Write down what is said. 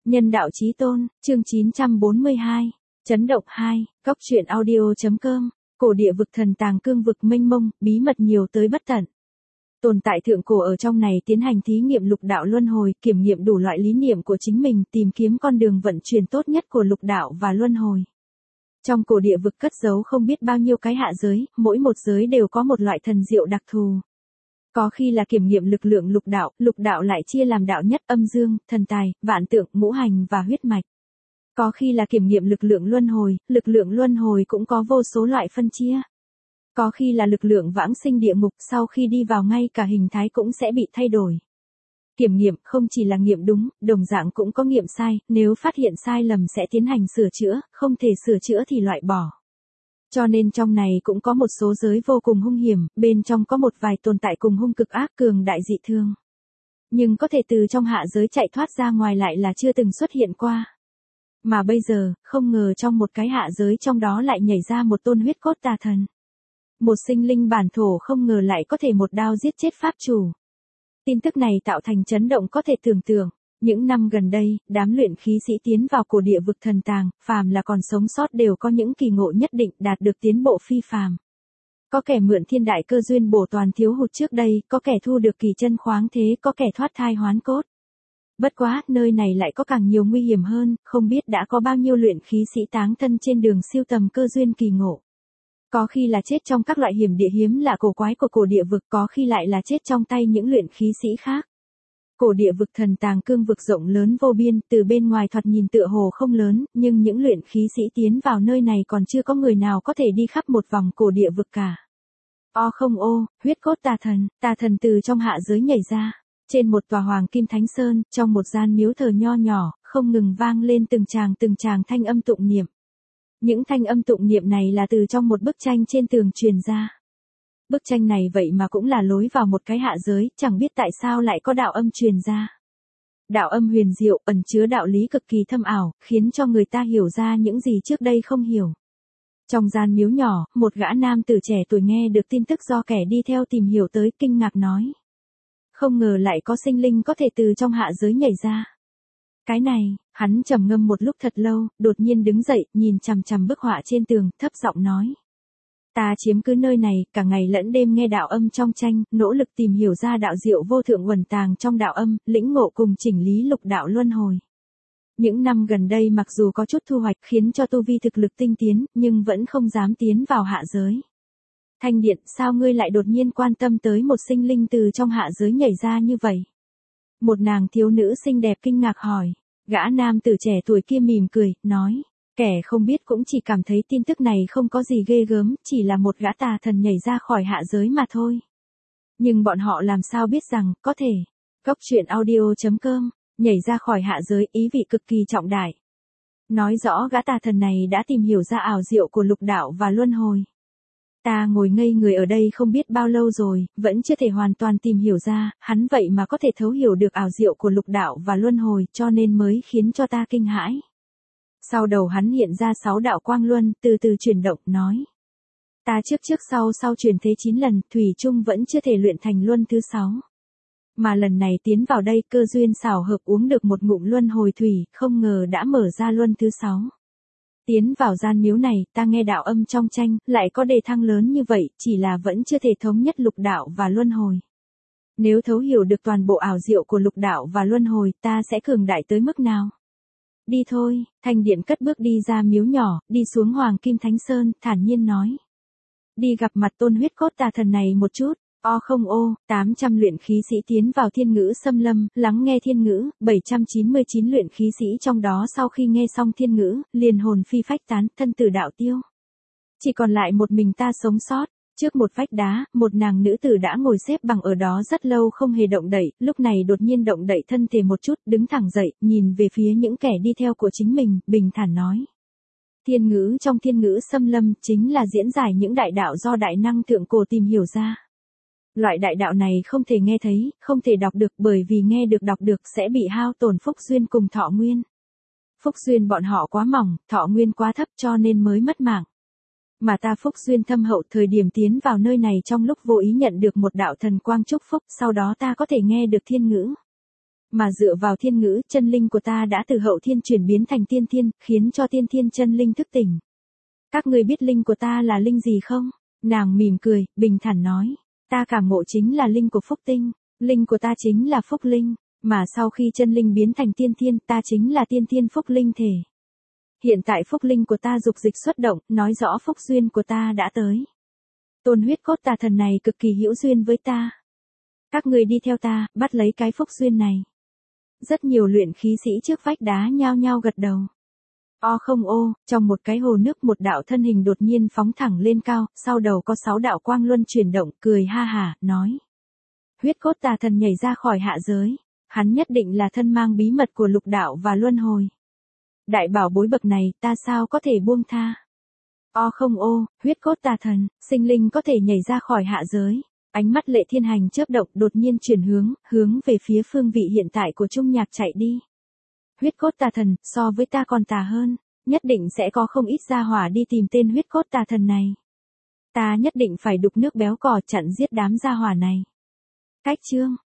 Nhân đạo chí tôn, chương 942, chấn động 2, cóc truyện audio.com, cổ địa vực thần tàng cương vực mênh mông, bí mật nhiều tới bất tận. Tồn tại thượng cổ ở trong này tiến hành thí nghiệm lục đạo luân hồi, kiểm nghiệm đủ loại lý niệm của chính mình, tìm kiếm con đường vận chuyển tốt nhất của lục đạo và luân hồi. Trong cổ địa vực cất giấu không biết bao nhiêu cái hạ giới, mỗi một giới đều có một loại thần diệu đặc thù. Có khi là kiểm nghiệm lực lượng lục đạo lại chia làm đạo nhất, âm dương, thần tài, vạn tượng, ngũ hành và huyết mạch. Có khi là kiểm nghiệm lực lượng luân hồi cũng có vô số loại phân chia. Có khi là lực lượng vãng sinh địa ngục, sau khi đi vào ngay cả hình thái cũng sẽ bị thay đổi. Kiểm nghiệm không chỉ là nghiệm đúng, đồng dạng cũng có nghiệm sai, nếu phát hiện sai lầm sẽ tiến hành sửa chữa, không thể sửa chữa thì loại bỏ. Cho nên trong này cũng có một số giới vô cùng hung hiểm, bên trong có một vài tồn tại cùng hung cực ác cường đại dị thương. Nhưng có thể từ trong hạ giới chạy thoát ra ngoài lại là chưa từng xuất hiện qua. Mà bây giờ, không ngờ trong một cái hạ giới trong đó lại nhảy ra một tôn huyết cốt tà thần. Một sinh linh bản thổ không ngờ lại có thể một đao giết chết pháp chủ. Tin tức này tạo thành chấn động có thể tưởng tượng. Những năm gần đây, đám luyện khí sĩ tiến vào cổ địa vực thần tàng, phàm là còn sống sót đều có những kỳ ngộ nhất định, đạt được tiến bộ phi phàm. Có kẻ mượn thiên đại cơ duyên bổ toàn thiếu hụt trước đây, có kẻ thu được kỳ chân khoáng thế, có kẻ thoát thai hoán cốt. Bất quá, nơi này lại có càng nhiều nguy hiểm hơn, không biết đã có bao nhiêu luyện khí sĩ táng thân trên đường siêu tầm cơ duyên kỳ ngộ. Có khi là chết trong các loại hiểm địa hiếm lạ cổ quái của cổ địa vực, có khi lại là chết trong tay những luyện khí sĩ khác. Cổ địa vực thần tàng cương vực rộng lớn vô biên, từ bên ngoài thoạt nhìn tựa hồ không lớn, nhưng những luyện khí sĩ tiến vào nơi này còn chưa có người nào có thể đi khắp một vòng cổ địa vực cả. Huyết cốt tà thần từ trong hạ giới nhảy ra. Trên một tòa hoàng kim thánh sơn, trong một gian miếu thờ nho nhỏ, không ngừng vang lên từng tràng thanh âm tụng niệm. Những thanh âm tụng niệm này là từ trong một bức tranh trên tường truyền ra. Bức tranh này vậy mà cũng là lối vào một cái hạ giới, chẳng biết tại sao lại có đạo âm truyền ra. Đạo âm huyền diệu, ẩn chứa đạo lý cực kỳ thâm ảo, khiến cho người ta hiểu ra những gì trước đây không hiểu. Trong gian miếu nhỏ, một gã nam tử trẻ tuổi nghe được tin tức do kẻ đi theo tìm hiểu tới, kinh ngạc nói. Không ngờ lại có sinh linh có thể từ trong hạ giới nhảy ra. Cái này, hắn trầm ngâm một lúc thật lâu, đột nhiên đứng dậy, nhìn chằm chằm bức họa trên tường, thấp giọng nói. Ta chiếm cứ nơi này, cả ngày lẫn đêm nghe đạo âm trong tranh, nỗ lực tìm hiểu ra đạo diệu vô thượng uẩn tàng trong đạo âm, lĩnh ngộ cùng chỉnh lý lục đạo luân hồi. Những năm gần đây mặc dù có chút thu hoạch khiến cho tu vi thực lực tinh tiến, nhưng vẫn không dám tiến vào hạ giới. Thanh Điện, sao ngươi lại đột nhiên quan tâm tới một sinh linh từ trong hạ giới nhảy ra như vậy? Một nàng thiếu nữ xinh đẹp kinh ngạc hỏi. Gã nam tử trẻ tuổi kia mỉm cười, nói. Kẻ không biết cũng chỉ cảm thấy tin tức này không có gì ghê gớm, chỉ là một gã tà thần nhảy ra khỏi hạ giới mà thôi. Nhưng bọn họ làm sao biết rằng, có thể. Cóc truyện audio.com, nhảy ra khỏi hạ giới, ý vị cực kỳ trọng đại. Nói rõ gã tà thần này đã tìm hiểu ra ảo diệu của lục đạo và luân hồi. Ta ngồi ngây người ở đây không biết bao lâu rồi, vẫn chưa thể hoàn toàn tìm hiểu ra, hắn vậy mà có thể thấu hiểu được ảo diệu của lục đạo và luân hồi, cho nên mới khiến cho ta kinh hãi. Sau đầu hắn hiện ra 6 đạo quang luân, từ từ chuyển động, nói. Ta trước sau chuyển thế 9 lần, thủy chung vẫn chưa thể luyện thành luân thứ 6. Mà lần này tiến vào đây cơ duyên xảo hợp uống được một ngụm luân hồi thủy, không ngờ đã mở ra luân thứ 6. Tiến vào gian miếu này, ta nghe đạo âm trong tranh, lại có đề thăng lớn như vậy, chỉ là vẫn chưa thể thống nhất lục đạo và luân hồi. Nếu thấu hiểu được toàn bộ ảo diệu của lục đạo và luân hồi, ta sẽ cường đại tới mức nào? Đi thôi, Thanh Điện cất bước đi ra miếu nhỏ, đi xuống Hoàng Kim Thánh Sơn, thản nhiên nói. Đi gặp mặt tôn huyết cốt tà thần này một chút. 800 luyện khí sĩ tiến vào thiên ngữ xâm lâm, lắng nghe thiên ngữ, 799 luyện khí sĩ trong đó sau khi nghe xong thiên ngữ, liền hồn phi phách tán, thân tử đạo tiêu. Chỉ còn lại một mình ta sống sót. Trước một vách đá, một nàng nữ tử đã ngồi xếp bằng ở đó rất lâu không hề động đậy, lúc này đột nhiên động đậy thân thể một chút, đứng thẳng dậy, nhìn về phía những kẻ đi theo của chính mình, bình thản nói. Thiên ngữ trong thiên ngữ xâm lâm chính là diễn giải những đại đạo do đại năng thượng cổ tìm hiểu ra. Loại đại đạo này không thể nghe thấy, không thể đọc được, bởi vì nghe được đọc được sẽ bị hao tổn phúc duyên cùng thọ nguyên. Phúc duyên bọn họ quá mỏng, thọ nguyên quá thấp cho nên mới mất mạng. Mà ta phúc duyên thâm hậu, thời điểm tiến vào nơi này trong lúc vô ý nhận được một đạo thần quang chúc phúc, sau đó ta có thể nghe được thiên ngữ. Mà dựa vào thiên ngữ, chân linh của ta đã từ hậu thiên chuyển biến thành tiên thiên, khiến cho tiên thiên chân linh thức tỉnh. Các ngươi biết linh của ta là linh gì không? Nàng mỉm cười, bình thản nói. Ta cảm ngộ chính là linh của phúc tinh. Linh của ta chính là phúc linh. Mà sau khi chân linh biến thành tiên thiên, ta chính là tiên thiên phúc linh thể. Hiện tại phúc linh của ta dục dịch xuất động, nói rõ phúc duyên của ta đã tới. Tôn huyết cốt tà thần này cực kỳ hữu duyên với ta. Các người đi theo ta, bắt lấy cái phúc duyên này. Rất nhiều luyện khí sĩ trước vách đá nhao nhao gật đầu. O không ô, trong một cái hồ nước một đạo thân hình đột nhiên phóng thẳng lên cao, sau đầu có 6 đạo quang luân chuyển động, cười ha hả, nói. Huyết cốt tà thần nhảy ra khỏi hạ giới. Hắn nhất định là thân mang bí mật của lục đạo và luân hồi. Đại bảo bối bậc này, ta sao có thể buông tha. O không ô, huyết cốt tà thần, sinh linh có thể nhảy ra khỏi hạ giới. Ánh mắt Lệ Thiên Hành chớp động, đột nhiên chuyển hướng về phía phương vị hiện tại của Trung Nhạc chạy đi. Huyết cốt tà thần, so với ta còn tà hơn, nhất định sẽ có không ít gia hỏa đi tìm tên huyết cốt tà thần này. Ta nhất định phải đục nước béo cò chặn giết đám gia hỏa này. Cách chương